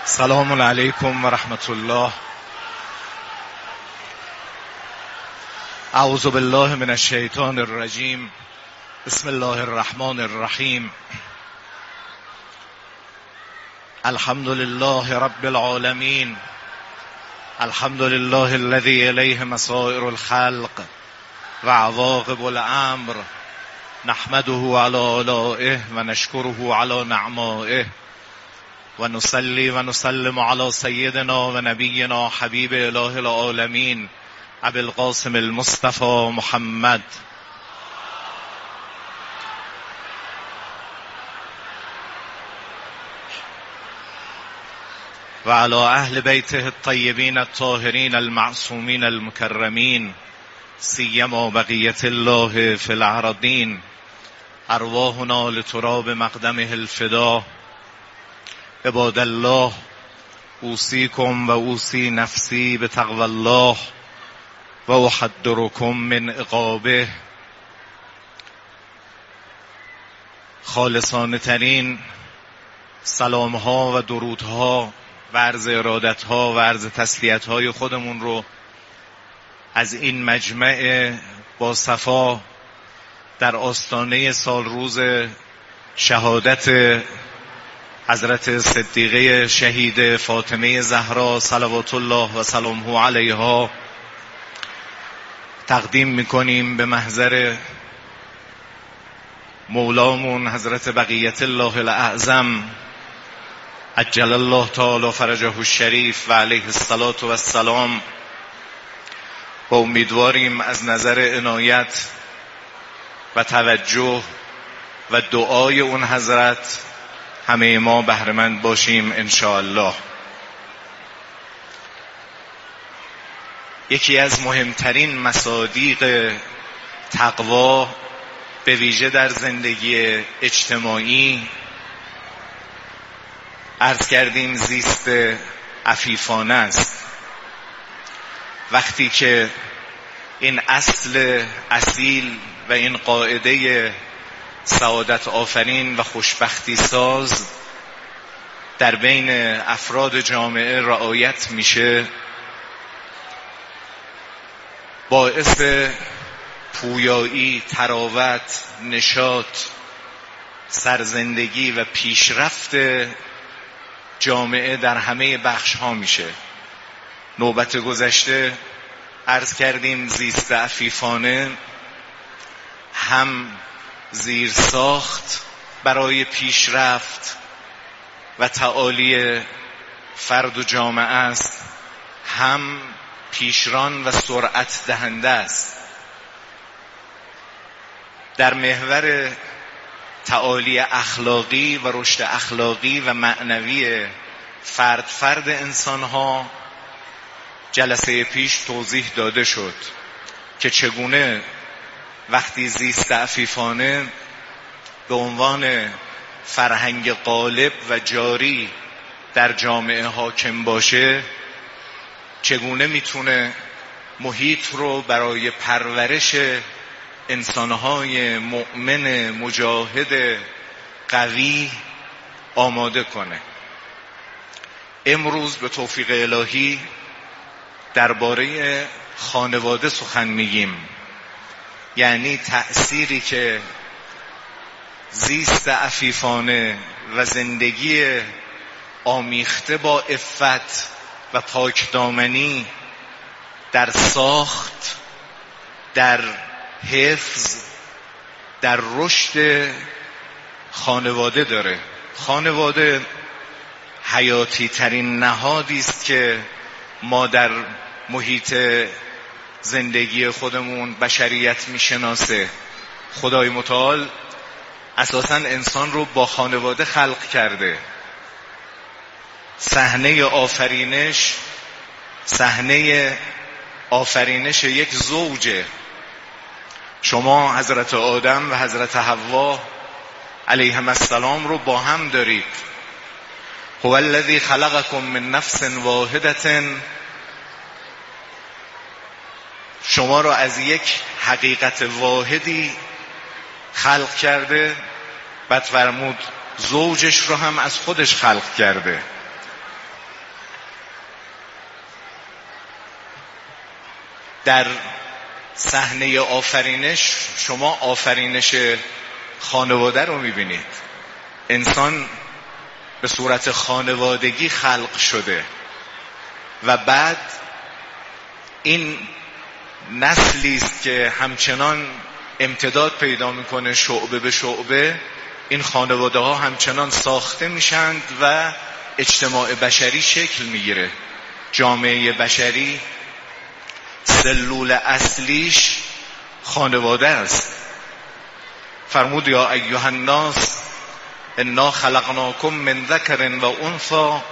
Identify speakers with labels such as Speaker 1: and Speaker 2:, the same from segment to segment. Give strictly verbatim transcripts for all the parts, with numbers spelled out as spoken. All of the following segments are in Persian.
Speaker 1: سلام علیکم و رحمت الله. اعوذ بالله من الشیطان الرجیم. بسم الله الرحمن الرحیم. الحمد لله رب العالمین. الحمد لله الذي الیه مصائر الخلق و عواقب الامر. نحمده علی آلائه و نشکره علی نعمائه و نصلی و نسلم علی سیدنا و نبینا حبیب اله العالمین ابی القاسم المصطفى محمد و علی اهل بیته الطیبین الطاهرین المعصومین المکرمین سیما بقیت الله فی الارضین. ارواحنا لتراب مقدمه الفدا. عباد الله، اوصیکم و اوصی نفسی بتقوی الله و احذرکم من عقابه. خالصانه ترین سلام ها و درود ها و عرض ارادت ها و عرض تسلیت های خودمون رو از این مجمع با صفا در آستانه سال روز شهادت حضرت صدیقه شهید فاطمه زهرا صلوات الله و سلامه علیها تقدیم میکنیم به محضر مولامون حضرت بقیت الله الاعظم عجل الله تعالی فرجه الشریف و علیه الصلاة و السلام. و امیدواریم از نظر عنایت و توجه و دعای اون حضرت همه ما بهره‌مند باشیم انشاءالله. یکی از مهمترین مصادیق تقوا به ویژه در زندگی اجتماعی عرض کردیم زیست عفیفانه است. وقتی که این اصل اصیل و این قاعده سعادت آفرین و خوشبختی ساز در بین افراد جامعه رعایت میشه، باعث پویایی، تراوت، نشاط، سرزندگی و پیشرفت جامعه در همه بخش ها میشه. نوبت گذشته عرض کردیم زیست عفیفانه هم زیر ساخت برای پیشرفت و تعالی فرد و جامعه است، هم پیشران و سرعت دهنده است. در محور تعالی اخلاقی و رشد اخلاقی و معنوی فرد فرد انسان ها جلسه پیش توضیح داده شد که چگونه وقتی زیست عفیفانه به عنوان فرهنگ غالب و جاری در جامعه حاکم باشه، چگونه میتونه محیط رو برای پرورش انسانهای مؤمن مجاهد قوی آماده کنه. امروز به توفیق الهی درباره خانواده سخن میگیم، یعنی تأثیری که زیست عفیفانه و زندگی آمیخته با عفت و پاکدامنی در ساخت، در حفظ، در رشد خانواده داره. خانواده حیاتی ترین نهادی است که ما در محیط زندگی خودمون بشریت میشناسه. خدای متعال اساساً انسان رو با خانواده خلق کرده. صحنه آفرینش صحنه آفرینش یک زوجه. شما حضرت آدم و حضرت حوا علیهم السلام رو با هم دارید. هو الذی خلقکم من نفس واحدة. شما رو از یک حقیقت واحدی خلق بعد فرمود زوجش رو هم از خودش خلق کرده. در صحنه آفرینش شما آفرینش خانواده رو میبینید. انسان به صورت خانوادگی خلق شده و بعد این نسلی است که همچنان امتداد پیدا میکنه شعبه به شعبه. این خانواده ها همچنان ساخته میشند و اجتماع بشری شکل میگیره. جامعه بشری سلول اصلیش خانواده است. فرمود یا ایها الناس انا خلقناکم من ذکر و انثی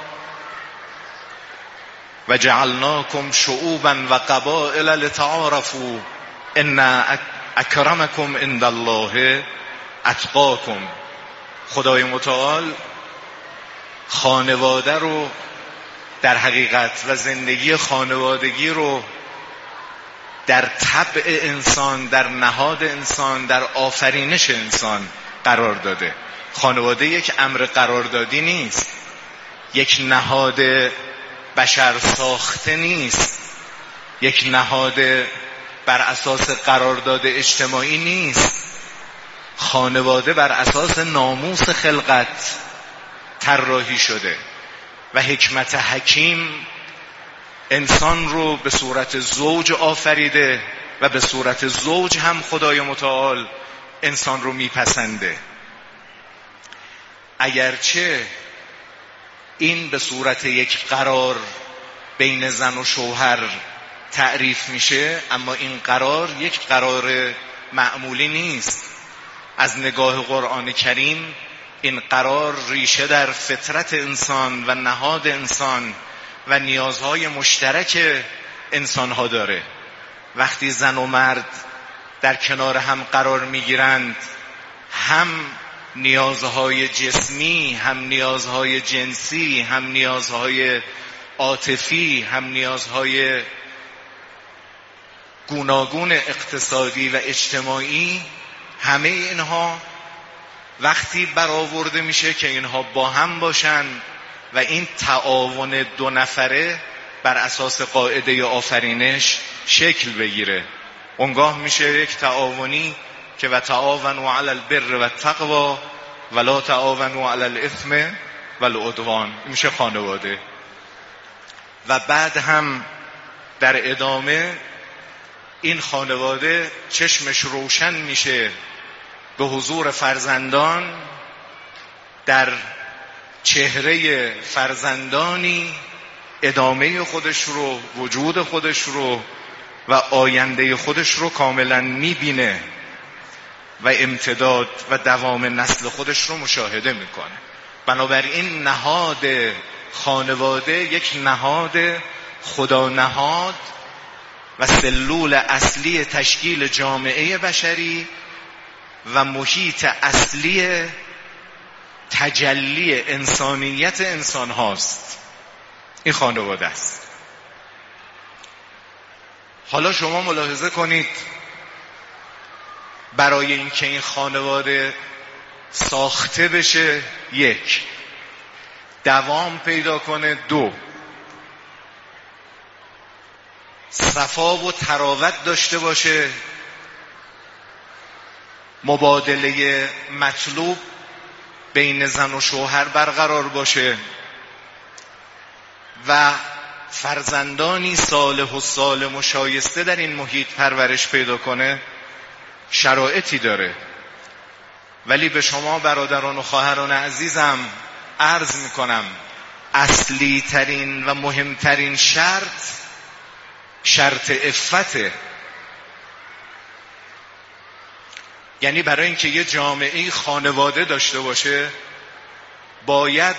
Speaker 1: و جعلناکم شعوبا و قبائل لتعارفوا ان اکرمکم عند الله اتقاکم. خدای متعال خانواده رو در حقیقت و زندگی خانوادگی رو در طبع انسان، در نهاد انسان، در آفرینش انسان قرار داده. خانواده یک امر قراردادی نیست، یک نهاد بشر ساخته نیست، یک نهاد بر اساس قرارداد اجتماعی نیست. خانواده بر اساس ناموس خلقت طراحی شده و حکمت حکیم انسان رو به صورت زوج آفریده و به صورت زوج هم خدای متعال انسان رو میپسنده. اگرچه این به صورت یک قرار بین زن و شوهر تعریف میشه، اما این قرار یک قرار معمولی نیست. از نگاه قرآن کریم این قرار ریشه در فطرت انسان و نهاد انسان و نیازهای مشترک انسانها داره. وقتی زن و مرد در کنار هم قرار میگیرند، هم نیازهای جسمی، هم نیازهای جنسی، هم نیازهای عاطفی، هم نیازهای گوناگون اقتصادی و اجتماعی، همه اینها وقتی برآورده میشه که اینها با هم باشن و این تعاون دو نفره بر اساس قاعده آفرینش شکل بگیره، اونگاه میشه یک تعاونی که و تعاونوا علی البر و التقوی ولا تعاونوا علی الاثم والعدوان. میشه خانواده. و بعد هم در ادامه این خانواده چشمش روشن میشه به حضور فرزندان، در چهره فرزندانی ادامه خودش رو، وجود خودش رو و آینده خودش رو کاملا میبینه و امتداد و دوام نسل خودش رو مشاهده میکنه. بنابراین نهاد خانواده یک نهاد خدا نهاد و سلول اصلی تشکیل جامعه بشری و محیط اصلی تجلی انسانیت انسان هاست. این خانواده است. حالا شما ملاحظه کنید، برای اینکه این خانواده ساخته بشه، یک، دوام پیدا کنه، دو، صفا و تراوت داشته باشه، مبادله مطلوب بین زن و شوهر برقرار باشه و فرزندانی صالح و سالم و شایسته در این محیط پرورش پیدا کنه، شرایطی داره. ولی به شما برادران و خواهران عزیزم عرض میکنم، اصلی ترین و مهمترین شرط شرط عفته. یعنی برای اینکه یه جامعه خانواده داشته باشه، باید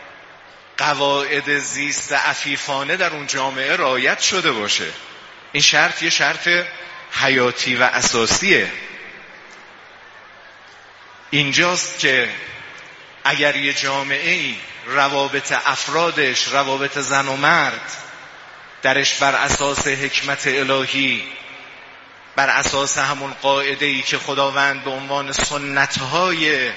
Speaker 1: قواعد زیست عفیفانه در اون جامعه رعایت شده باشه. این شرط یه شرط حیاتی و اساسیه. اینجاست که اگر یه جامعه روابط افرادش، روابط زن و مرد درش بر اساس حکمت الهی، بر اساس همون قاعده‌ای که خداوند به عنوان سنت‌های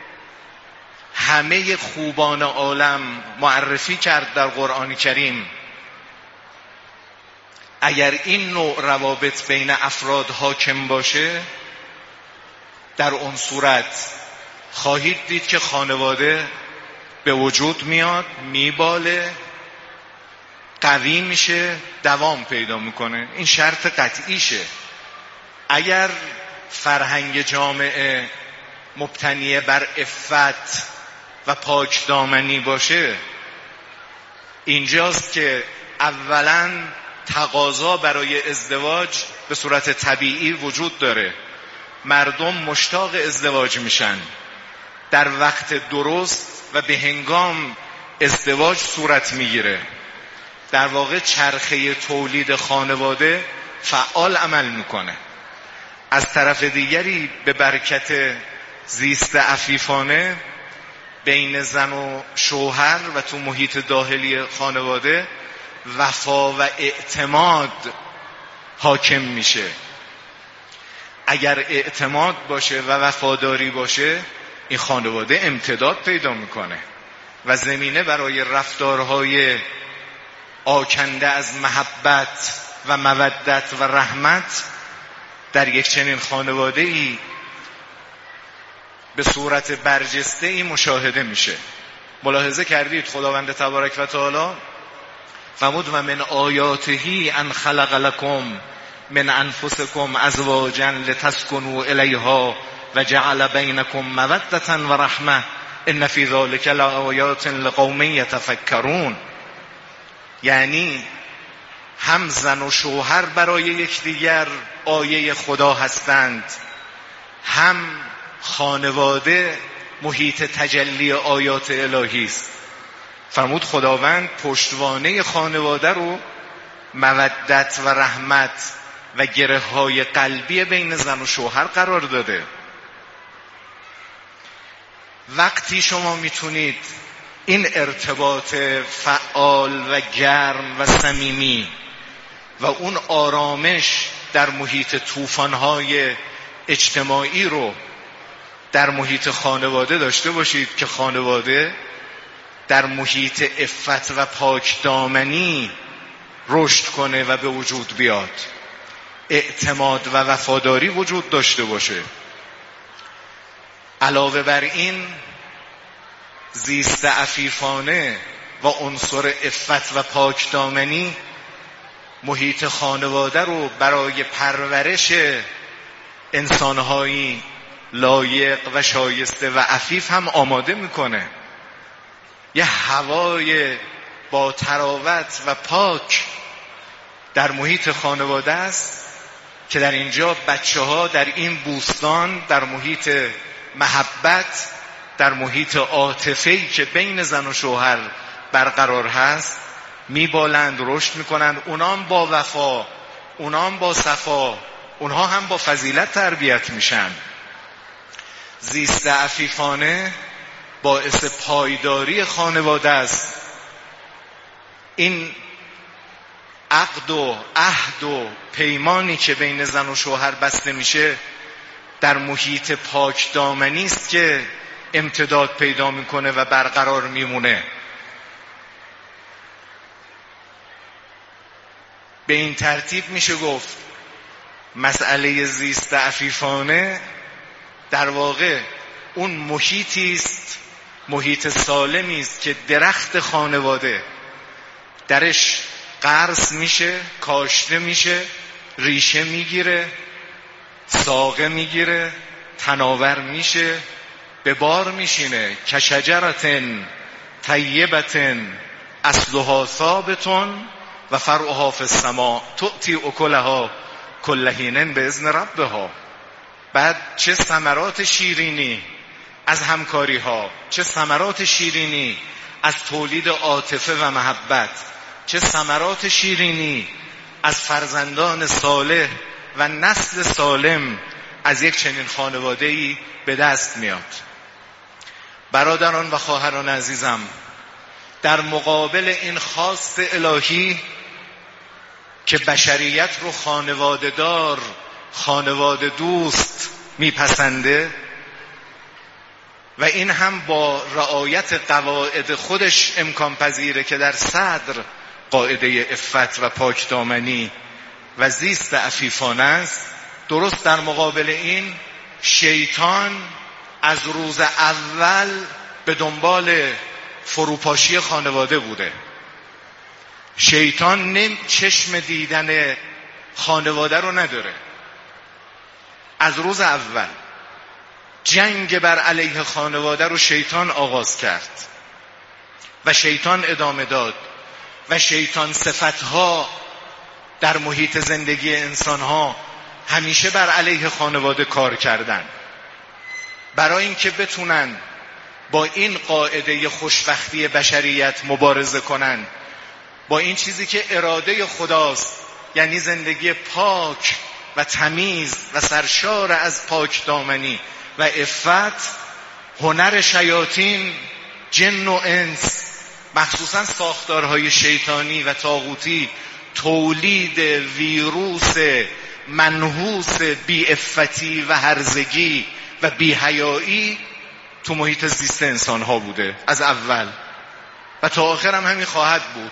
Speaker 1: همه خوبان عالم معرفی کرد در قرآن کریم، اگر این نوع روابط بین افراد حاکم باشه، در اون صورت خواهید دید که خانواده به وجود میاد، میباله، قوی میشه، دوام پیدا میکنه. این شرط قطعیشه. اگر فرهنگ جامعه مبتنی بر عفت و پاک دامنی باشه، اینجاست که اولاً تقاضا برای ازدواج به صورت طبیعی وجود داره. مردم مشتاق ازدواج میشن. در وقت درست و به هنگام ازدواج صورت میگیره. در واقع چرخه تولید خانواده فعال عمل میکنه. از طرف دیگری به برکت زیست عفیفانه بین زن و شوهر و تو محیط داخلی خانواده وفا و اعتماد حاکم میشه. اگر اعتماد باشه و وفاداری باشه، این خانواده امتداد پیدا میکنه و زمینه برای رفتارهای آکنده از محبت و مودت و رحمت در یک چنین خانواده‌ای به صورت برجسته‌ای مشاهده میشه. ملاحظه کردید خداوند تبارک و تعالی فرمود و من آیاته ان خلق لکم من انفسکم ازواجا لتسکنوا الیها و جعل بینکم مودة و رحمه ان فی ذلک لآیات لقوم یتفکرون. یعنی هم زن و شوهر برای یکدیگر آیه خدا هستند، هم خانواده محیط تجلی آیات الهی است. فرمود خداوند پشتوانه خانواده رو مودت و رحمت و گره های قلبی بین زن و شوهر قرار داده. وقتی شما میتونید این ارتباط فعال و گرم و صمیمی و اون آرامش در محیط طوفان‌های اجتماعی رو در محیط خانواده داشته باشید که خانواده در محیط عفت و پاک دامنی رشد کنه و به وجود بیاد، اعتماد و وفاداری وجود داشته باشه. علاوه بر این زیست عفیفانه و عنصر عفت و پاک دامنی محیط خانواده رو برای پرورش انسانهایی لایق و شایسته و عفیف هم آماده میکنه. یه هوای با تراوت و پاک در محیط خانواده است که در اینجا بچه ها در این بوستان، در محیط محبت، در محیط عاطفه‌ای که بین زن و شوهر برقرار هست میبالند، رشد میکنند. اونام با وفا، اونام با صفا، اونها هم با فضیلت تربیت میشن. زیست عفیفانه باعث پایداری خانواده است. این عقد و عهد و پیمانی که بین زن و شوهر بسته میشه در محیط پاک دامنی است که امتداد پیدا میکنه و برقرار میمونه. به این ترتیب میشه گفت مسئله زیست عفیفانه در واقع اون محیطی است، محیط سالمی است که درخت خانواده درش غرس میشه، کاشته میشه، ریشه میگیره، ساقه میگیره، تناور میشه، به بار میشینه. کشجرتن طیبتن اصلها ثابتون و فرعها فی السماء تؤتی اکلها کل حین باذن ربها. بعد چه ثمرات شیرینی از همکاری ها، چه ثمرات شیرینی از تولید عاطفه و محبت، چه ثمرات شیرینی از فرزندان صالح و نسل سالم از یک چنین خانواده‌ای به دست میاد. برادران و خواهران عزیزم، در مقابل این خواست الهی که بشریت رو خانواده دار، خانواده دوست میپسنده و این هم با رعایت قواعد خودش امکان پذیره که در صدر قاعده عفت و پاک دامنی و زیست عفیفانه است، درست در مقابل این شیطان از روز اول به دنبال فروپاشی خانواده بوده. شیطان نم چشم دیدن خانواده رو نداره. از روز اول جنگ بر علیه خانواده رو شیطان آغاز کرد و شیطان ادامه داد و شیطان صفتها در محیط زندگی انسانها همیشه بر علیه خانواده کار کردن، برای اینکه بتونن با این قاعده خوشبختی بشریت مبارزه کنن، با این چیزی که اراده خداست، یعنی زندگی پاک و تمیز و سرشار از پاک دامنی و عفت. هنر شیاطین، جن و انس، مخصوصا ساختارهای شیطانی و طاغوتی، تولید ویروس منحوس بی عفتی و هرزگی و بی حیایی تو محیط زیست انسان ها بوده از اول و تا آخر هم همین خواهد بود.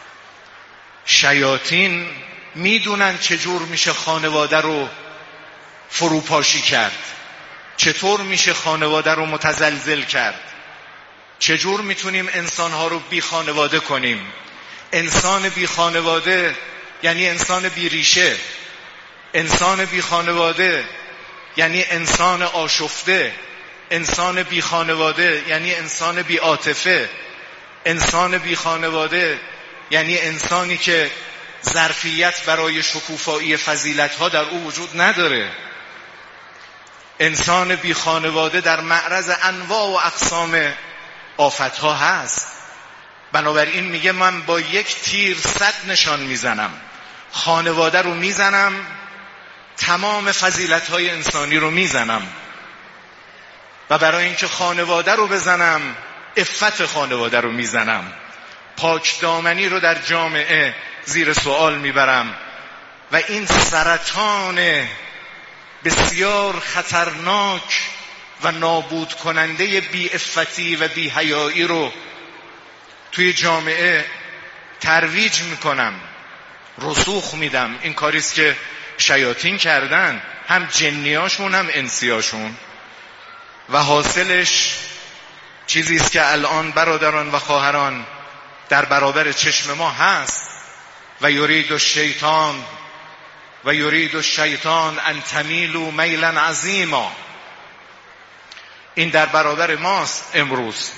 Speaker 1: شیاطین میدونن چجور میشه خانواده رو فروپاشی کرد، چطور میشه خانواده رو متزلزل کرد، چجور میتونیم انسانها رو بی خانواده کنیم. انسان بی خانواده یعنی انسان بی ریشه، انسان بی خانواده یعنی انسان آشفته، انسان بی خانواده یعنی انسان بی عاطفه، انسان بی خانواده یعنی انسانی که ظرفیت برای شکوفایی فضیلت‌ها در او وجود نداره. انسان بی خانواده در معرض انواع و اقسام آفت‌ها هست. بنابراین میگه من با یک تیر صد نشان میزنم، خانواده رو میزنم، تمام فضیلت‌های انسانی رو میزنم و برای اینکه خانواده رو بزنم عفت خانواده رو میزنم، پاک دامنی رو در جامعه زیر سوال میبرم و این سرطان بسیار خطرناک و نابود کننده بی عفتی و بی حیایی رو توی جامعه ترویج میکنم، رسوخ میدم. این کاریست که شیاطین کردن، هم جنیاشون هم انسیاشون، و حاصلش چیزیست که الان برادران و خواهران در برابر چشم ما هست. و یرید الشیطان و یرید الشیطان ان تمیلوا میلا عظیما. این در برابر ماست امروز.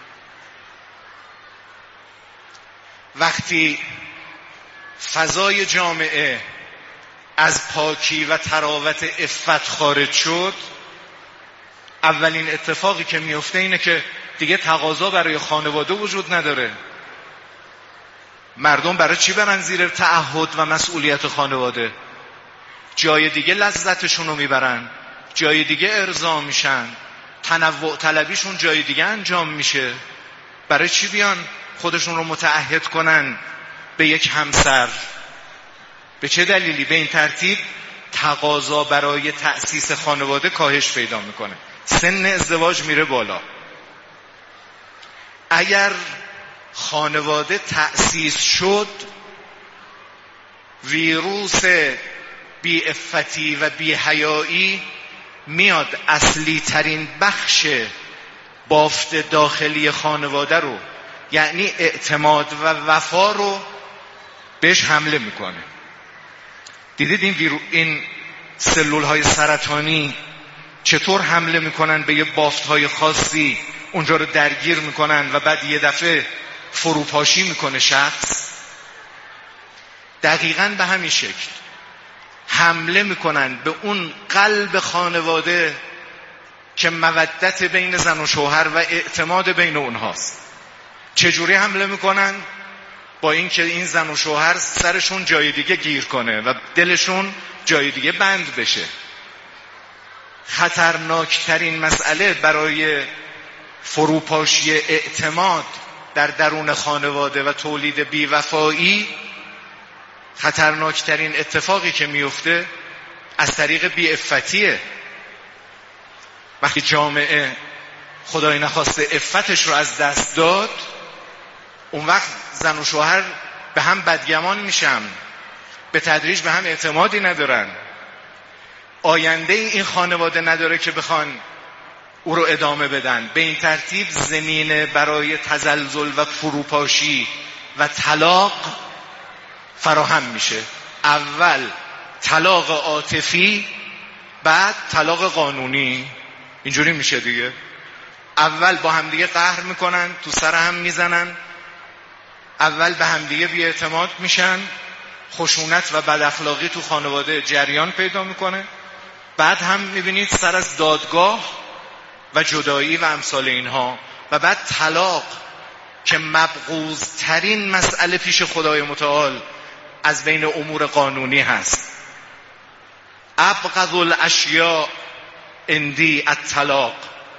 Speaker 1: وقتی فضای جامعه از پاکی و تراوت عفت خارج شد، اولین اتفاقی که میفته اینه که دیگه تقاضا برای خانواده وجود نداره. مردم برای چی برن زیر تعهد و مسئولیت خانواده؟ جای دیگه لذتشون رو میبرن، جای دیگه ارضا میشن، تنوع طلبیشون جای دیگه انجام میشه. برای چی بیان خودشون رو متعهد کنن به یک همسر؟ به چه دلیلی؟ به این ترتیب تقاضا برای تأسیس خانواده کاهش پیدا میکنه، سن ازدواج میره بالا. اگر خانواده تأسیس شد، ویروس بی عفتی و بی حیایی میاد اصلی ترین بخش بافت داخلی خانواده رو، یعنی اعتماد و وفا رو بهش حمله میکنه. دیدید این ویرو... این سلول های سرطانی چطور حمله میکنن به یه بافت های خاصی، اونجا رو درگیر میکنن و بعد یه دفعه فروپاشی میکنه شخص. دقیقاً به همین شکل حمله میکنن به اون قلب خانواده که مودت بین زن و شوهر و اعتماد بین اونهاست. چجوری حمله میکنن؟ با اینکه این زن و شوهر سرشون جای دیگه گیر کنه و دلشون جای دیگه بند بشه. خطرناکترین مسئله برای فروپاشی اعتماد در درون خانواده و تولید بیوفایی، خطرناکترین اتفاقی که میفته از طریق بی‌عفتیه. وقتی جامعه خدای نخواسته عفتش رو از دست داد، اون وقت زن و شوهر به هم بدگمان میشن، به تدریج به هم اعتمادی ندارن، آینده این خانواده نداره که بخوان او رو ادامه بدن. به این ترتیب زمینه برای تزلزل و فروپاشی و طلاق فراهم میشه. اول طلاق عاطفی، بعد طلاق قانونی. اینجوری میشه دیگه. اول با همدیگه قهر میکنن، تو سر هم میزنن، اول به همدیگه بی‌اعتماد میشن، خشونت و بد اخلاقی تو خانواده جریان پیدا میکنه، بعد هم میبینید سر از دادگاه و جدایی و امثال اینها، و بعد طلاق که مبغوض ترین مسئله پیش خدای متعال از بین امور قانونی هست. ابغض الاشیاء عندی الطلاق.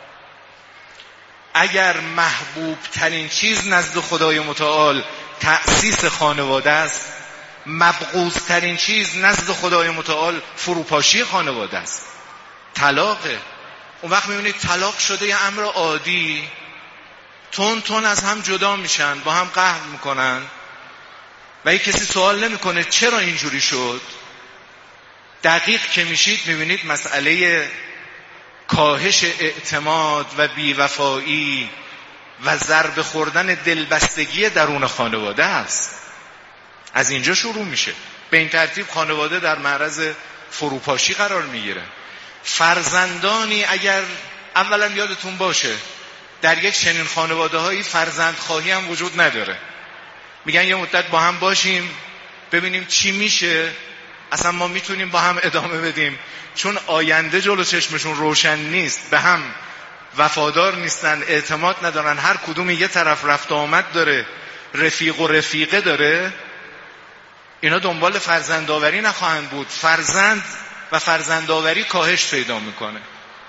Speaker 1: اگر محبوب ترین چیز نزد خدای متعال تأسیس خانواده است، مبغوض ترین چیز نزد خدای متعال فروپاشی خانواده است، طلاقه. اون وقت میبینید طلاق شده یه امر عادی، تون تون از هم جدا میشن، با هم قهر میکنن و یک کسی سوال نمیکنه چرا اینجوری شد. دقیق که میشید میبینید مسئله کاهش اعتماد و بیوفایی و ضربه خوردن دلبستگی درون خانواده است. از اینجا شروع میشه. به این ترتیب خانواده در معرض فروپاشی قرار میگیره. فرزندانی اگر اولا یادتون باشه در یک چنین خانواده هایی فرزند خواهی هم وجود نداره. میگن یه مدت با هم باشیم ببینیم چی میشه، اصلا ما میتونیم با هم ادامه بدیم، چون آینده جلو چشمشون روشن نیست، به هم وفادار نیستن، اعتماد ندارن، هر کدوم یه طرف رفت آمد داره، رفیق و رفیقه داره، اینا دنبال فرزندآوری نخواهند بود. فرزند و فرزندآوری کاهش پیدا میکنه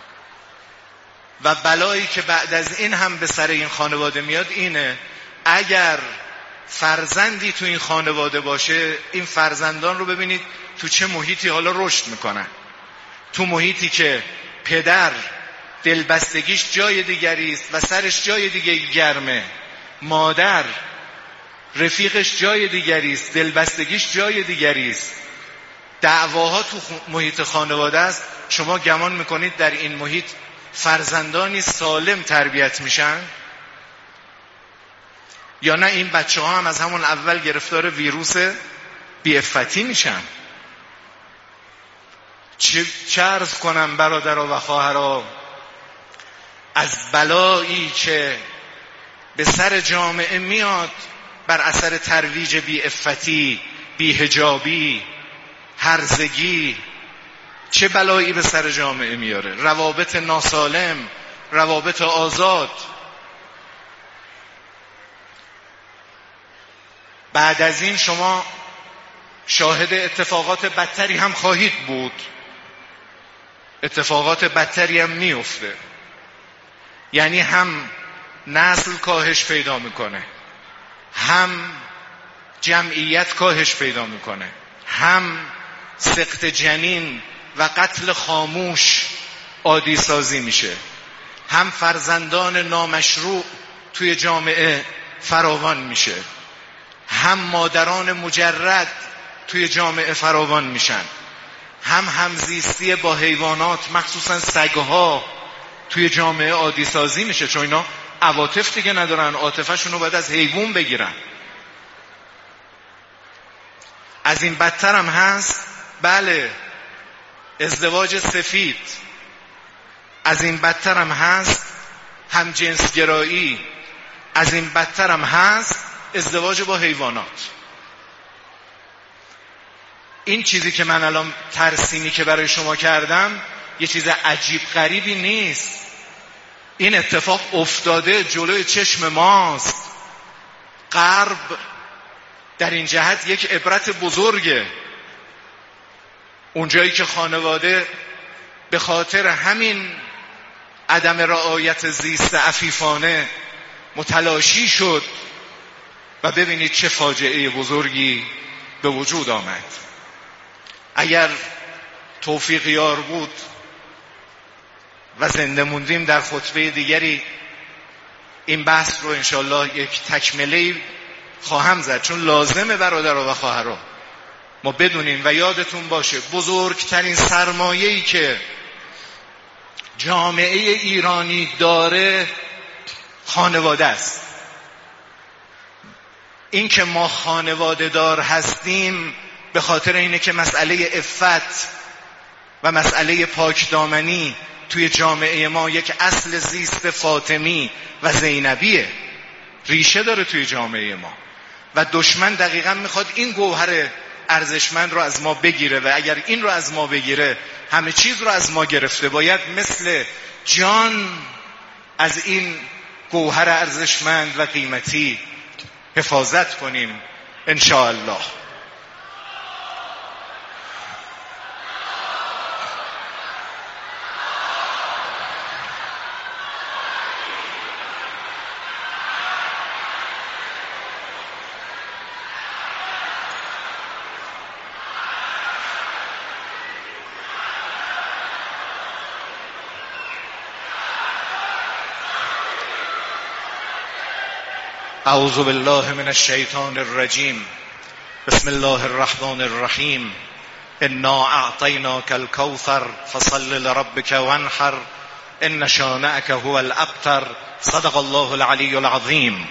Speaker 1: و بلایی که بعد از این هم به سر این خانواده میاد اینه اگر فرزندی تو این خانواده باشه، این فرزندان رو ببینید تو چه محیطی حالا رشد میکنن. تو محیطی که پدر دلبستگیش جای دیگری است و سرش جای دیگه گرمه، مادر رفیقش جای دیگری است، دلبستگیش جای دیگری است، دعواها تو محیط خانواده است، شما گمان میکنید در این محیط فرزندانی سالم تربیت میشن؟ یا نه این بچه ها هم از همون اول گرفتار ویروس بی‌عفتی میشن؟ چه عرض کنم برادرها و خواهرها، از بلایی که به سر جامعه میاد بر اثر ترویج بی‌عفتی، بی‌حجابی، هرزگی، چه بلایی به سر جامعه میاره. روابط ناسالم، روابط آزاد. بعد از این شما شاهد اتفاقات بدتری هم خواهید بود، اتفاقات بدتری هم میفته. یعنی هم نسل کاهش پیدا میکنه، هم جمعیت کاهش پیدا میکنه، هم سقط جنین و قتل خاموش عادی سازی میشه، هم فرزندان نامشروع توی جامعه فراوان میشه، هم مادران مجرد توی جامعه فراوان میشن، هم همزیستی با حیوانات مخصوصا سگها توی جامعه عادی سازی میشه، چون اینا عواطف دیگه ندارن، عاطفه‌شون رو باید از حیوان بگیرن. از این بدتر هم هست، بله، ازدواج سفید. از این بدتر هم هست هم جنسگرایی. از این بدتر هم هست ازدواج با حیوانات. این چیزی که من الان ترسیمی که برای شما کردم یه چیز عجیب غریبی نیست. این اتفاق افتاده جلوی چشم ماست. غرب در این جهت یک عبرت بزرگه. اونجایی که خانواده به خاطر همین عدم رعایت زیست عفیفانه متلاشی شد و ببینید چه فاجعه بزرگی به وجود آمد. اگر توفیق یار بود و زنده موندیم در خطبه دیگری این بحث رو انشالله یک تکمله خواهم زد، چون لازمه برادرها و خواهرها. ما بدونیم و یادتون باشه بزرگترین سرمایه‌ای که جامعه ایرانی داره خانواده است. این که ما خانواده دار هستیم به خاطر اینه که مسئله عفت و مسئله پاکدامنی توی جامعه ما یک اصل زیست فاطمی و زینبیه، ریشه داره توی جامعه ما و دشمن دقیقاً میخواد این گوهر ارزشمند رو از ما بگیره و اگر این رو از ما بگیره همه چیز رو از ما گرفته. باید مثل جان از این گوهر ارزشمند و قیمتی حفاظت کنیم ان شاء الله. اعوذ بالله من الشیطان الرجیم. بسم الله الرحمن الرحیم. انا اعطیناک الکوثر فصل لربک وانحر ان شانئک هو الابتر. صدق الله العلی العظیم.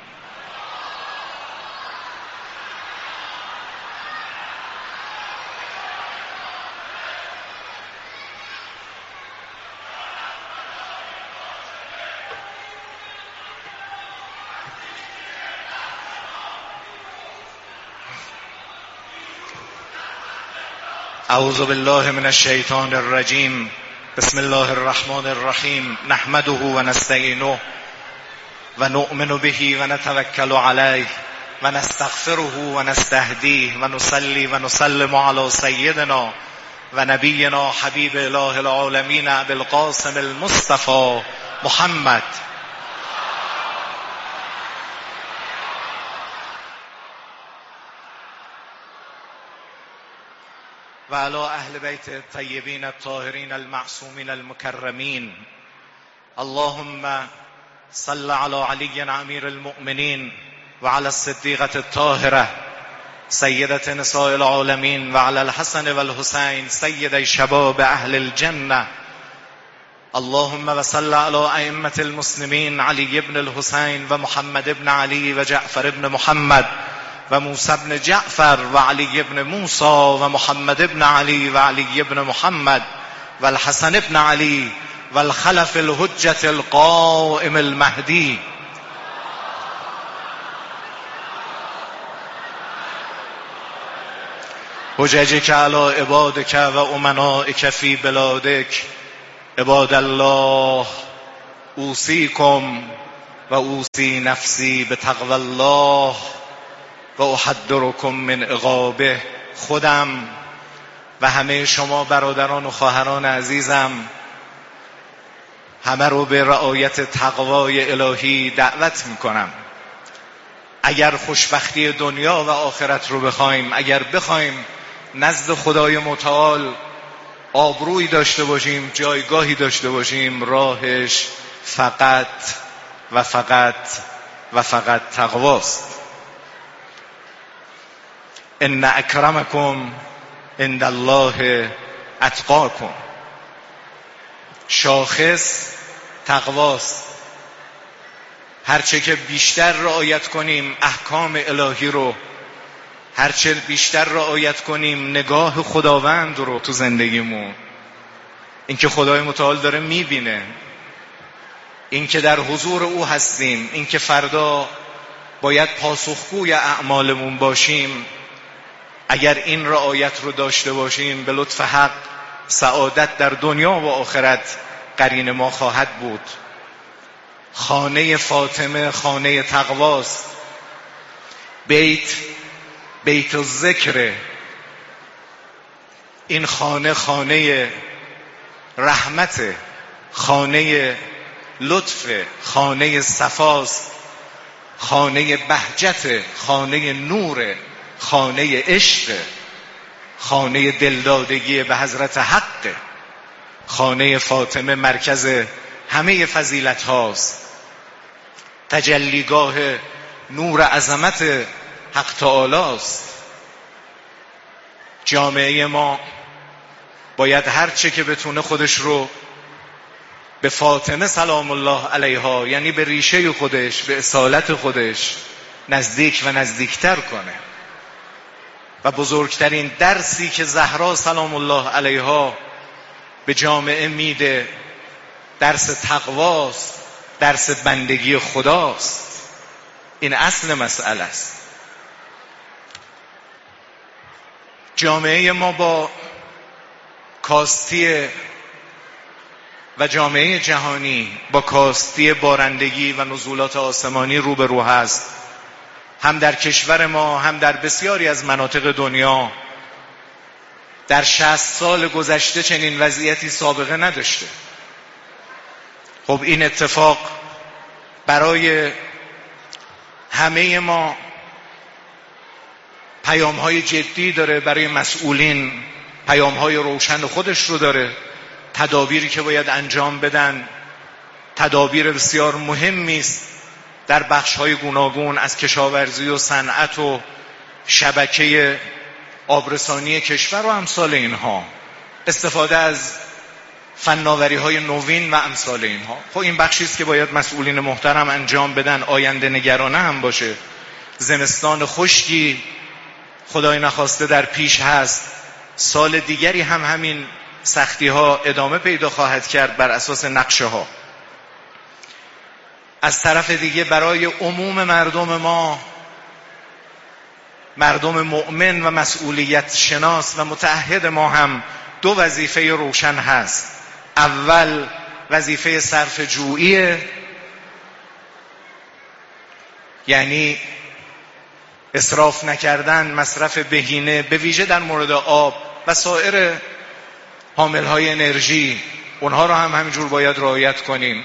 Speaker 1: اعوذ بالله من الشیطان الرجیم. بسم الله الرحمن الرحیم. نحمده و نستعینه و نؤمن به و نتوکل علیه و نستغفره و نستهدیه و نصلی و نسلم علی سیدنا و نبینا حبیب اله العالمین ابی القاسم المصطفى محمد. و علی اهل بیت الطیبین الطاهرین المعصومین المکرمین. اللهم صل علی علی امیر المؤمنین و علی الصدیقة الطاهرة سیدة نساء العالمین و علی الحسن و الحسین سیدی شباب اهل الجنه. اللهم و صل علی ائمة المسلمین علی ابن الحسین و محمد ابن علی و جعفر ابن محمد و موسی ابن جعفر و علی ابن موسی و محمد ابن علی و علی ابن محمد و الحسن ابن علی و الخلف الحجة القائم المهدی. حججک علی عبادک و امنائک فی بلادک. عباد الله اوصیکم و اوصی نفسی بتقوی الله و احذرکم من عقابه. خودم و همه شما برادران و خواهران عزیزم همه رو به رعایت تقوای الهی دعوت میکنم. اگر خوشبختی دنیا و آخرت رو بخوایم، اگر بخوایم نزد خدای متعال آبرویی داشته باشیم، جایگاهی داشته باشیم، راهش فقط و فقط و فقط تقواست. ان اکرمکم عند الله اتقاکم. شاخص تقواست. هرچه که بیشتر رعایت کنیم احکام الهی رو، هرچه بیشتر رعایت کنیم نگاه خداوند رو تو زندگیمون، این که خدای متعال داره میبینه، این که در حضور او هستیم، این که فردا باید پاسخگوی اعمالمون باشیم، اگر این رعایت رو داشته باشیم به لطف حق سعادت در دنیا و آخرت قرین ما خواهد بود. خانه فاطمه خانه تقواست. بیت بیت الذکر. این خانه خانه رحمت، خانه لطف، خانه صفاست، خانه بهجت، خانه نور، خانه عشق، خانه دلدادگی به حضرت حق. خانه فاطمه مرکز همه فضیلت هاست، تجلیگاه نور عظمت حق تعالی است. جامعه ما باید هر چه که بتونه خودش رو به فاطمه سلام الله علیها، یعنی به ریشه خودش، به اصالت خودش نزدیک و نزدیکتر کنه. و بزرگترین درسی که زهرا سلام الله علیها به جامعه میده درس تقواست، درس بندگی خداست. این اصل مسئله است. جامعه ما با کاستی و جامعه جهانی با کاستی بارندگی و نزولات آسمانی روبرو هست، هم در کشور ما هم در بسیاری از مناطق دنیا. در شصت سال گذشته چنین وضعیتی سابقه نداشته. خب این اتفاق برای همه ما پیام‌های جدی داره، برای مسئولین پیام‌های روشن خودش رو داره. تدابیری که باید انجام بدن تدابیر بسیار مهمی است در بخش‌های گوناگون از کشاورزی و صنعت و شبکه آبرسانی کشور و امثال اینها، استفاده از فناوری‌های نوین و امثال اینها. خب این بخشی است که باید مسئولین محترم انجام بدن. آینده نگرانه هم باشه. زمستان خشکی خدای نخواسته در پیش هست. سال دیگری هم همین سختی ها ادامه پیدا خواهد کرد بر اساس نقشه ها. از طرف دیگه برای عموم مردم ما، مردم مؤمن و مسئولیت شناس و متعهد ما، هم دو وظیفه روشن هست. اول وظیفه صرف جویی، یعنی اسراف نکردن، مصرف بهینه، به ویژه در مورد آب و سایر حامل‌های انرژی، اونها رو هم همینجور باید رعایت کنیم.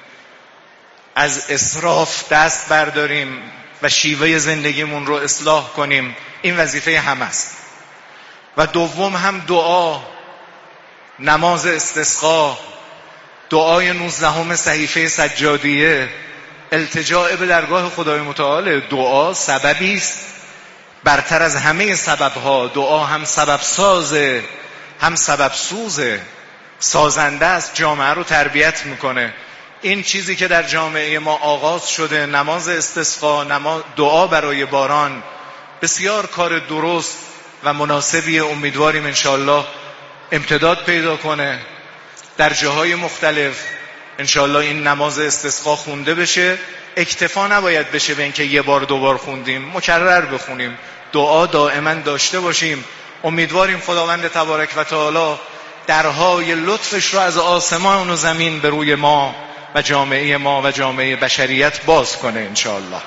Speaker 1: از اسراف دست برداریم و شیوه زندگیمون رو اصلاح کنیم. این وظیفه هم است. و دوم هم دعا، نماز استسقا، دعای نوزدهم صحیفه سجادیه، التجاء به درگاه خدای متعال. دعا سببی است برتر از همه سببها. دعا هم سبب سازه هم سبب سوزه، سازنده است، جامعه رو تربیت میکنه. این چیزی که در جامعه ما آغاز شده، نماز استسقا، نماز دعا برای باران، بسیار کار درست و مناسبی. امیدواریم انشاءالله امتداد پیدا کنه در جاهای مختلف. انشاءالله این نماز استسقا خونده بشه. اکتفا نباید بشه به اینکه یه بار دوبار خوندیم، مکرر بخونیم. دعا دائما داشته باشیم. امیدواریم خداوند تبارک و تعالی درهای لطفش رو از آسمان و زمین به روی ما و جامعه ما و جامعه بشریت باز کنه انشاءالله.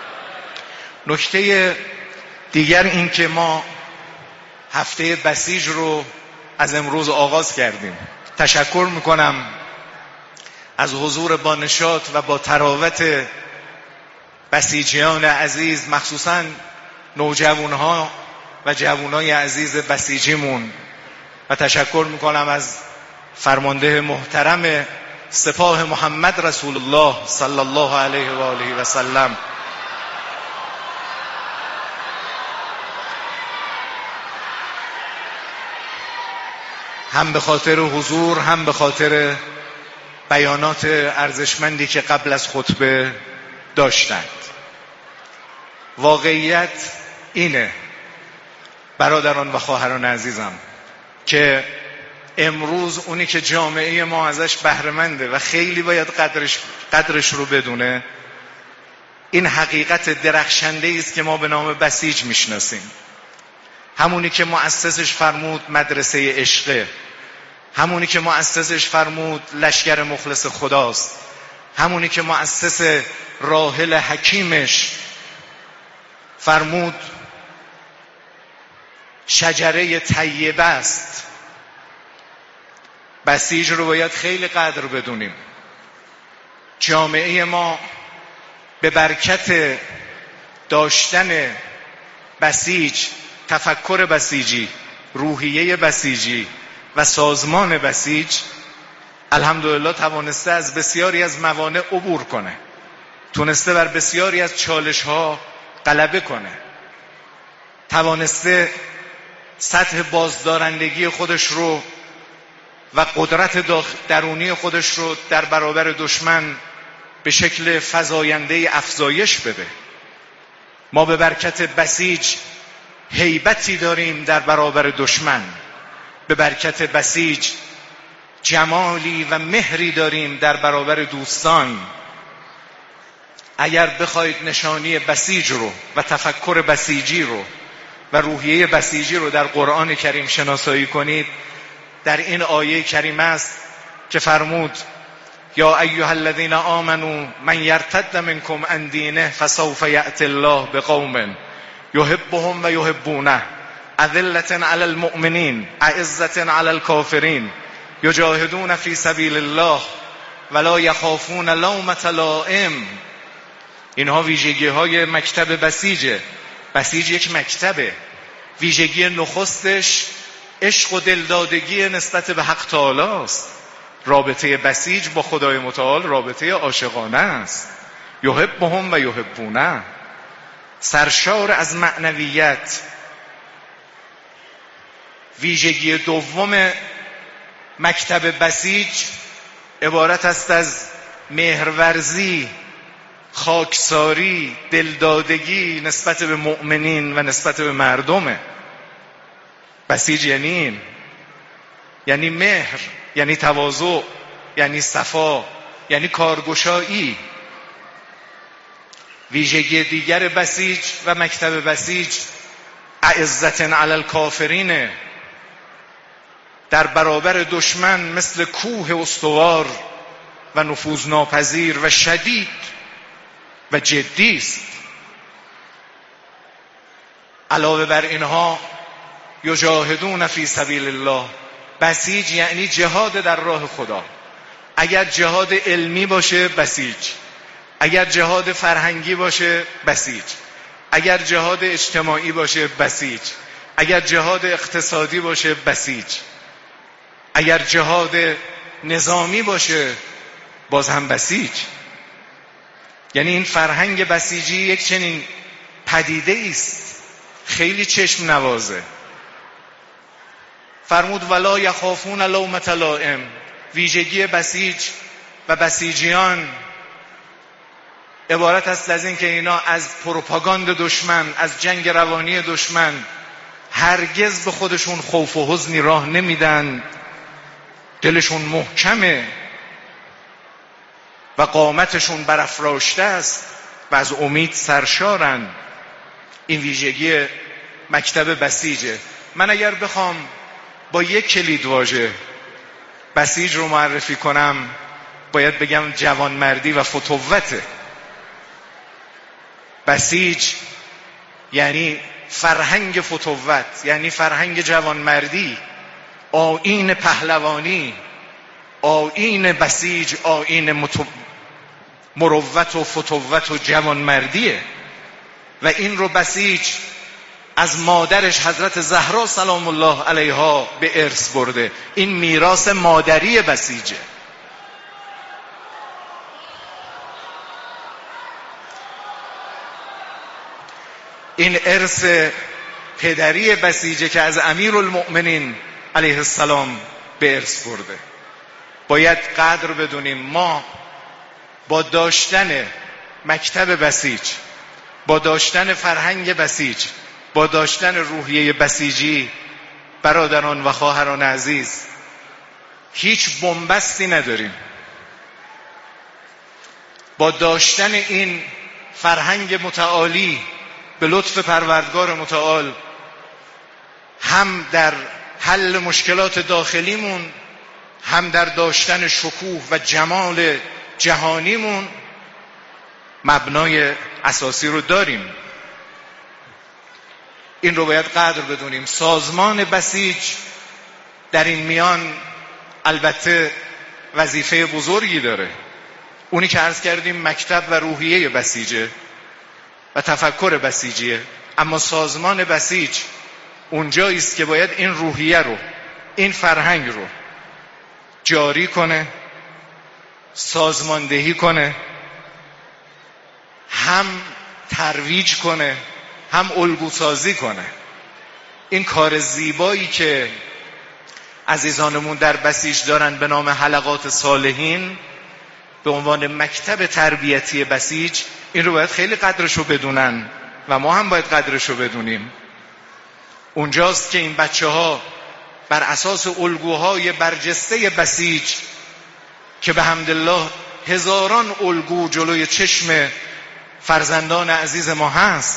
Speaker 1: نکته دیگر این که ما هفته بسیج رو از امروز آغاز کردیم. تشکر میکنم از حضور با نشاط و با تراوت بسیجیان عزیز، مخصوصا نوجوانها و جوانای عزیز بسیجیمون. و تشکر میکنم از فرمانده محترم سپاه محمد رسول الله صلی الله علیه و آله و سلم، هم به خاطر حضور هم به خاطر بیانات ارزشمندی که قبل از خطبه داشتند. واقعیت اینه برادران و خواهران عزیزم که امروز اونی که جامعه ما ازش بهره منده و خیلی باید قدرش, قدرش رو بدونه، این حقیقت درخشنده است که ما به نام بسیج میشناسیم. همونی که مؤسسش فرمود مدرسه عشقه، همونی که مؤسسش فرمود لشکر مخلص خداست، همونی که مؤسس راحل حکیمش فرمود شجره طیبه است. بسیج رو باید خیلی قدر بدونیم. جامعه ما به برکت داشتن بسیج، تفکر بسیجی، روحیه بسیجی و سازمان بسیج، الحمدلله توانسته از بسیاری از موانع عبور کنه، تونسته بر بسیاری از چالش ها غلبه کنه، توانسته سطح بازدارندگی خودش رو و قدرت درونی خودش رو در برابر دشمن به شکل فزاینده افزایش بده. ما به برکت بسیج هیبتی داریم در برابر دشمن، به برکت بسیج جمالی و مهری داریم در برابر دوستان. اگر بخواید نشانی بسیج رو و تفکر بسیجی رو و روحیه بسیجی رو در قرآن کریم شناسایی کنید، در این آیه کریمه است که فرمود یا ایها الذین آمنوا من یرتد منکم عن دینه فسوف یأتی الله بقوم یحبهم و یحبونه اذلة علی المؤمنین اعزة علی الکافرین یجاهدون فی سبیل الله ولا یخافون لومة لائم. اینها ویژگی های مکتب بسیجه. بسیج یک مکتبه. ویژگی نخستش عشق و دلدادگی نسبت به حق تعالی است. رابطه بسیج با خدای متعال رابطه عاشقانه است. یحبهم و یحبونه، سرشار از معنویت. ویژگی دوم مکتب بسیج عبارت است از مهرورزی، خاکساری، دلدادگی نسبت به مؤمنین و نسبت به مردمه. بسیج یعنی این، یعنی مهر، یعنی تواضع، یعنی صفا، یعنی کارگشایی. ویژگی دیگر بسیج و مکتب بسیج اعزة علی الکافرین، در برابر دشمن مثل کوه استوار و نفوذناپذیر و شدید و جدی است. علاوه بر اینها یجاهدون فی سبیل الله. بسیج یعنی جهاد در راه خدا. اگر جهاد علمی باشه بسیج، اگر جهاد فرهنگی باشه بسیج، اگر جهاد اجتماعی باشه بسیج، اگر جهاد اقتصادی باشه بسیج، اگر جهاد نظامی باشه باز هم بسیج. یعنی این فرهنگ بسیجی یک چنین پدیده است خیلی چشم نوازه. فرمود ولا یخافون لومة لائم. ویژگی بسیج و بسیجیان عبارت است از این که اینا از پروپاگاند دشمن، از جنگ روانی دشمن هرگز به خودشون خوف و حزنی راه نمیدن. دلشون محکمه و قامتشون برافراشته است و از امید سرشارن. این ویژگی مکتب بسیجه. من اگر بخوام با یک کلید واژه بسیج رو معرفی کنم باید بگم جوانمردی و فتوته. بسیج یعنی فرهنگ فتوت، یعنی فرهنگ جوانمردی، آیین پهلوانی، آیین بسیج آیین متو... مروت و فتوت و جوانمردیه. و این رو بسیج از مادرش حضرت زهرا سلام الله علیها به ارث برده. این میراث مادری بسیجه. این ارث پدری بسیجه که از امیرالمؤمنین علیه السلام به ارث برده. باید قدر بدونیم ما با داشتن مکتب بسیج، با داشتن فرهنگ بسیج، با داشتن روحیه بسیجی، برادران و خواهران عزیز، هیچ بنبستی نداریم. با داشتن این فرهنگ متعالی به لطف پروردگار متعال هم در حل مشکلات داخلیمون، هم در داشتن شکوه و جمال جهانیمون مبنای اساسی رو داریم. این رو باید قدر بدونیم. سازمان بسیج در این میان البته وظیفه بزرگی داره. اونی که عرض کردیم مکتب و روحیه بسیجه و تفکر بسیجیه. اما سازمان بسیج اونجایی است که باید این روحیه رو، این فرهنگ رو جاری کنه، سازماندهی کنه، هم ترویج کنه، هم الگوسازی کنه. این کار زیبایی که عزیزانمون در بسیج دارن به نام حلقات صالحین به عنوان مکتب تربیتی بسیج، این رو باید خیلی قدرشو بدونن و ما هم باید قدرشو بدونیم. اونجاست که این بچه ها بر اساس الگوهای برجسته بسیج که به حمدالله هزاران الگو جلوی چشم فرزندان عزیز ما هست،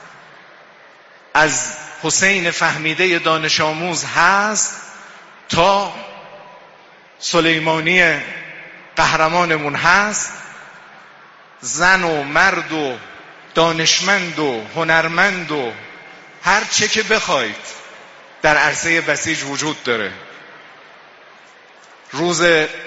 Speaker 1: از حسین فهمیده دانش آموز هست تا سلیمانی قهرمانمون هست، زن و مرد و دانشمند و هنرمند و هر چه که بخواید در عرصه بسیج وجود داره. روز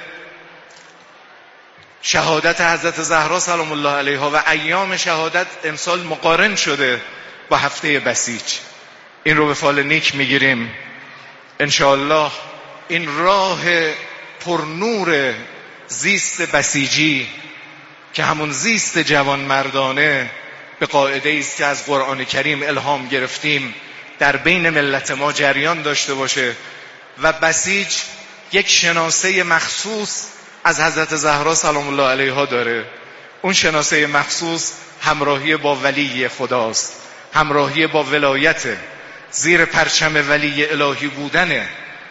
Speaker 1: شهادت حضرت زهرا سلام الله علیها و ایام شهادت امسال مقارن شده با هفته بسیج. این رو به فال نیک میگیریم انشاءالله. این راه پرنور زیست بسیجی که همون زیست جوان مردانه به قاعده است که از قرآن کریم الهام گرفتیم در بین ملت ما جریان داشته باشه و بسیج یک شناسه مخصوص از حضرت زهرا سلام الله علیها داره. اون شناسه مخصوص همراهی با ولی خداست، همراهی با ولایت، زیر پرچم ولی الهی بودنه،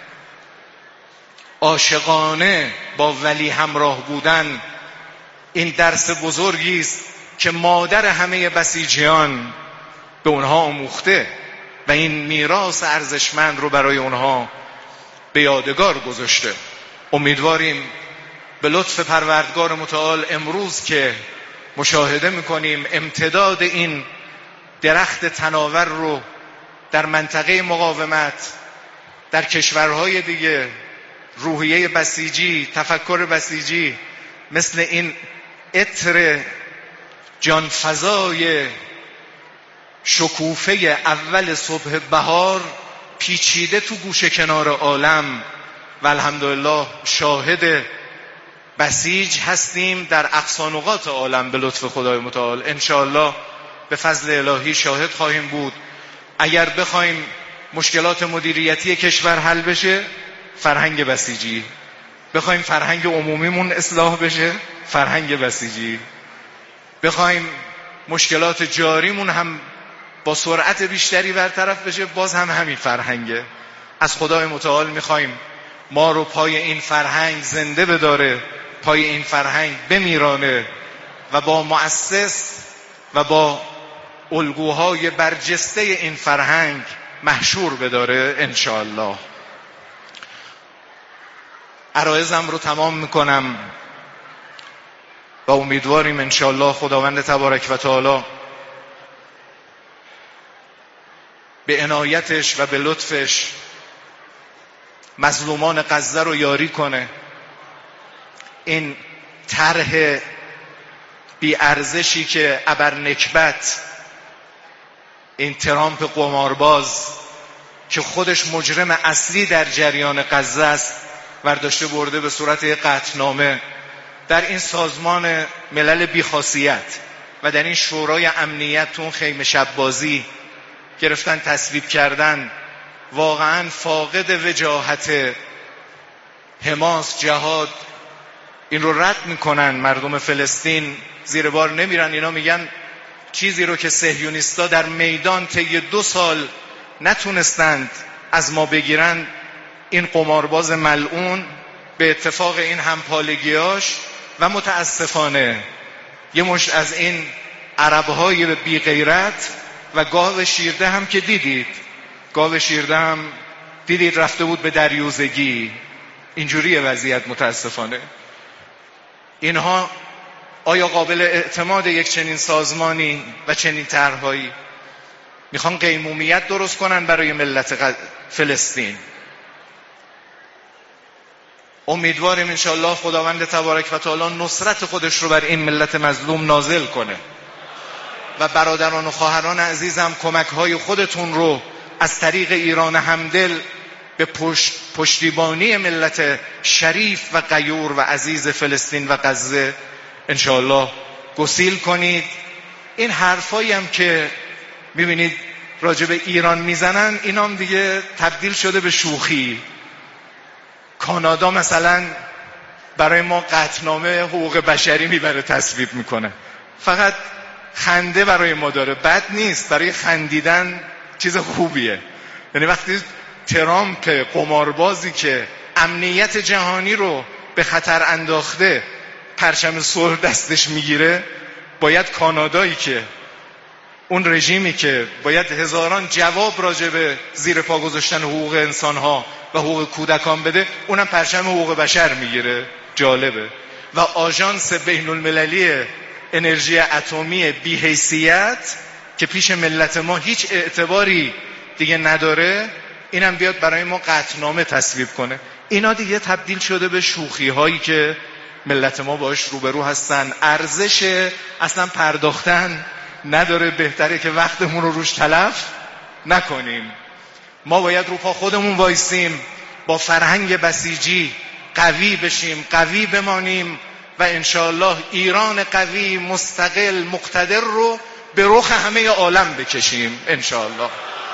Speaker 1: عاشقانه با ولی همراه بودن. این درس بزرگی است که مادر همه بسیجیان به اونها آموخته و این میراث ارزشمند رو برای اونها به یادگار گذاشته. امیدواریم به لطف پروردگار متعال امروز که مشاهده میکنیم امتداد این درخت تناور رو در منطقه مقاومت، در کشورهای دیگه، روحیه بسیجی، تفکر بسیجی مثل این عطر جانفزای شکوفه اول صبح بهار پیچیده تو گوشه کنار عالم و الحمدلله شاهد بسیج هستیم در اقصا نقاط عالم به لطف خدای متعال. انشاءالله به فضل الهی شاهد خواهیم بود. اگر بخوایم مشکلات مدیریتی کشور حل بشه، فرهنگ بسیجی. بخوایم فرهنگ عمومیمون اصلاح بشه، فرهنگ بسیجی. بخوایم مشکلات جاریمون هم با سرعت بیشتری برطرف بشه، باز هم همین فرهنگه. از خدای متعال میخوایم ما رو پای این فرهنگ زنده بداره، پای این فرهنگ بمیرانه و با مؤسس و با الگوهای برجسته این فرهنگ محشور بداره انشاءالله. عرایزم رو تمام میکنم و امیدواریم انشاءالله خداوند تبارک و تعالی به عنایتش و به لطفش مظلومان غزه رو یاری کنه. این طرح بی ارزشی که ابر نکبت این ترامپ قمارباز که خودش مجرم اصلی در جریان غزه است برداشته برده به صورت قطعنامه در این سازمان ملل بیخاصیت و در این شورای امنیت تو خیمه شبازی گرفتن تصویب کردن. واقعا فاقد وجاهت حماس، جهاد، این رو رد میکنن. مردم فلسطین زیر بار نمیرن. اینا میگن چیزی رو که صهیونیستا در میدان طی دو سال نتونستند از ما بگیرن، این قمارباز ملعون به اتفاق این همپالگیاش و متاسفانه یه مشت از این عربهای بی غیرت و گاو شیرده هم که دیدید، گاو شیرده هم دیدید رفته بود به دریوزگی. اینجوریه وضعیت متاسفانه. اینها آیا قابل اعتماد یک چنین سازمانی و چنین طرحهایی؟ میخوان قیمومیت درست کنن برای ملت فلسطین. امیدواریم انشاءالله خداوند تبارک و تعالی نصرت خودش رو بر این ملت مظلوم نازل کنه و برادران و خواهران عزیزم کمک‌های خودتون رو از طریق ایران همدل به پشت پشتیبانی ملت شریف و غیور و عزیز فلسطین و غزه انشاءالله گسیل کنید. این حرفایی هم که میبینید راجع به ایران میزنن، اینام دیگه تبدیل شده به شوخی. کانادا مثلا برای ما قطعنامه حقوق بشری میبره تصویب میکنه، فقط خنده برای ما داره، بد نیست، برای خندیدن چیز خوبیه. یعنی وقتی ترامپ قماربازی که امنیت جهانی رو به خطر انداخته پرچم صلح دستش میگیره، باید کانادایی که اون رژیمی که باید هزاران جواب راجع به زیر پا گذاشتن حقوق انسانها و حقوق کودکان بده، اونم پرچم حقوق بشر میگیره. جالبه. و آژانس بین المللی انرژی اتمی بی حیثیت که پیش ملت ما هیچ اعتباری دیگه نداره، اینم بیاد برای ما قطعنامه تصویب کنه. اینا دیگه تبدیل شده به شوخی هایی که ملت ما باش روبرو هستن. ارزش اصلا پرداختن نداره. بهتره که وقتمون رو روش تلف نکنیم. ما باید رو پا خودمون وایسیم، با فرهنگ بسیجی قوی بشیم، قوی بمانیم و انشاءالله ایران قوی مستقل مقتدر رو به رخ همه عالم بکشیم انشاءالله.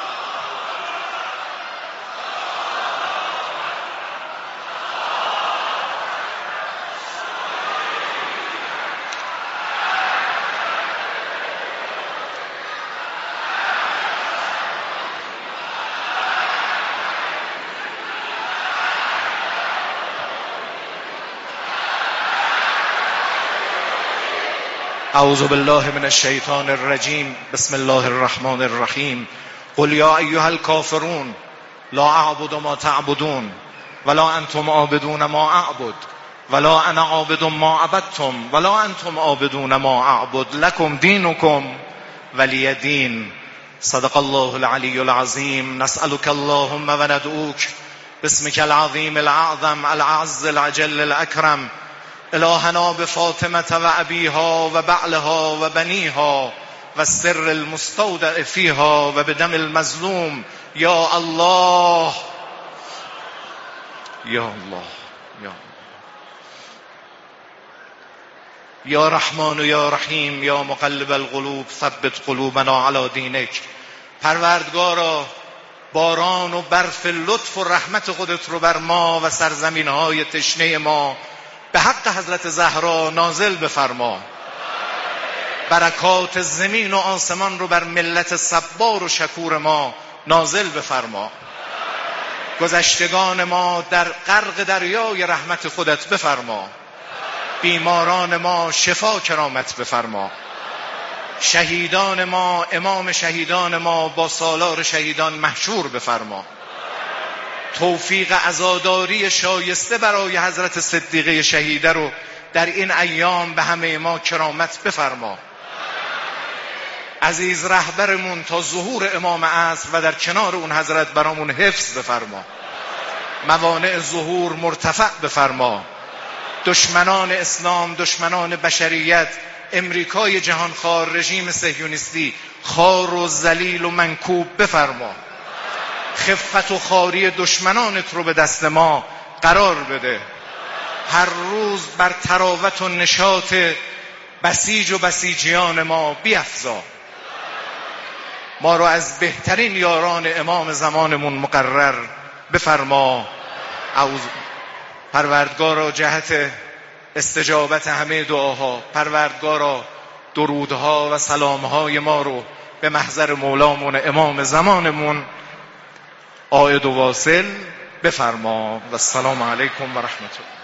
Speaker 1: اعوذ بالله من الشیطان الرجیم. بسم الله الرحمن الرحیم. قل یا ایها الکافرون لا اعبد ما تعبدون ولا انتم عابدون ما اعبد ولا انا عابد ما عبدتم ولا انتم عابدون ما اعبد لکم دینکم ولی دین. صدق الله العلی العظیم. نسألك اللهم و ندعوک باسمك العظیم الاعظم الاعز العجل الاکرم الهنا بفاطمة و ابیها و بعلها و بنیها و السر المستودع فیها و بدم المظلوم. یا الله یا الله یا یا رحمان و یا رحیم یا مقلب القلوب ثبت قلوبنا علی دینک. پروردگارا باران و برف لطف و رحمت خودت رو بر ما و سرزمین های تشنه ما به حق حضرت زهرا نازل بفرما. برکات زمین و آسمان رو بر ملت صبار و شکور ما نازل بفرما. گذشتگان ما در غرق دریای رحمت خودت بفرما. بیماران ما شفا کرامت بفرما. شهیدان ما، امام شهیدان ما با سالار شهیدان محشور بفرما. توفیق عزاداری شایسته برای حضرت صدیقه شهیده رو در این ایام به همه ما کرامت بفرما. عزیز رهبرمون تا ظهور امام عصر و در کنار اون حضرت برامون حفظ بفرما. موانع ظهور مرتفع بفرما. دشمنان اسلام، دشمنان بشریت، امریکای جهانخوار، رژیم صهیونیستی خار و ذلیل و منکوب بفرما. خفت و خاری دشمنانت رو به دست ما قرار بده. هر روز بر تراوت و نشاط بسیج و بسیجیان ما بیفزا. ما رو از بهترین یاران امام زمانمون مقرر بفرما. اعوذ پروردگارا جهت استجابت همه دعاها، پروردگارا درودها و سلامهای ما رو به محضر مولامون امام زمانمون عائد و واصل بفرما. و السلام علیکم و رحمت الله.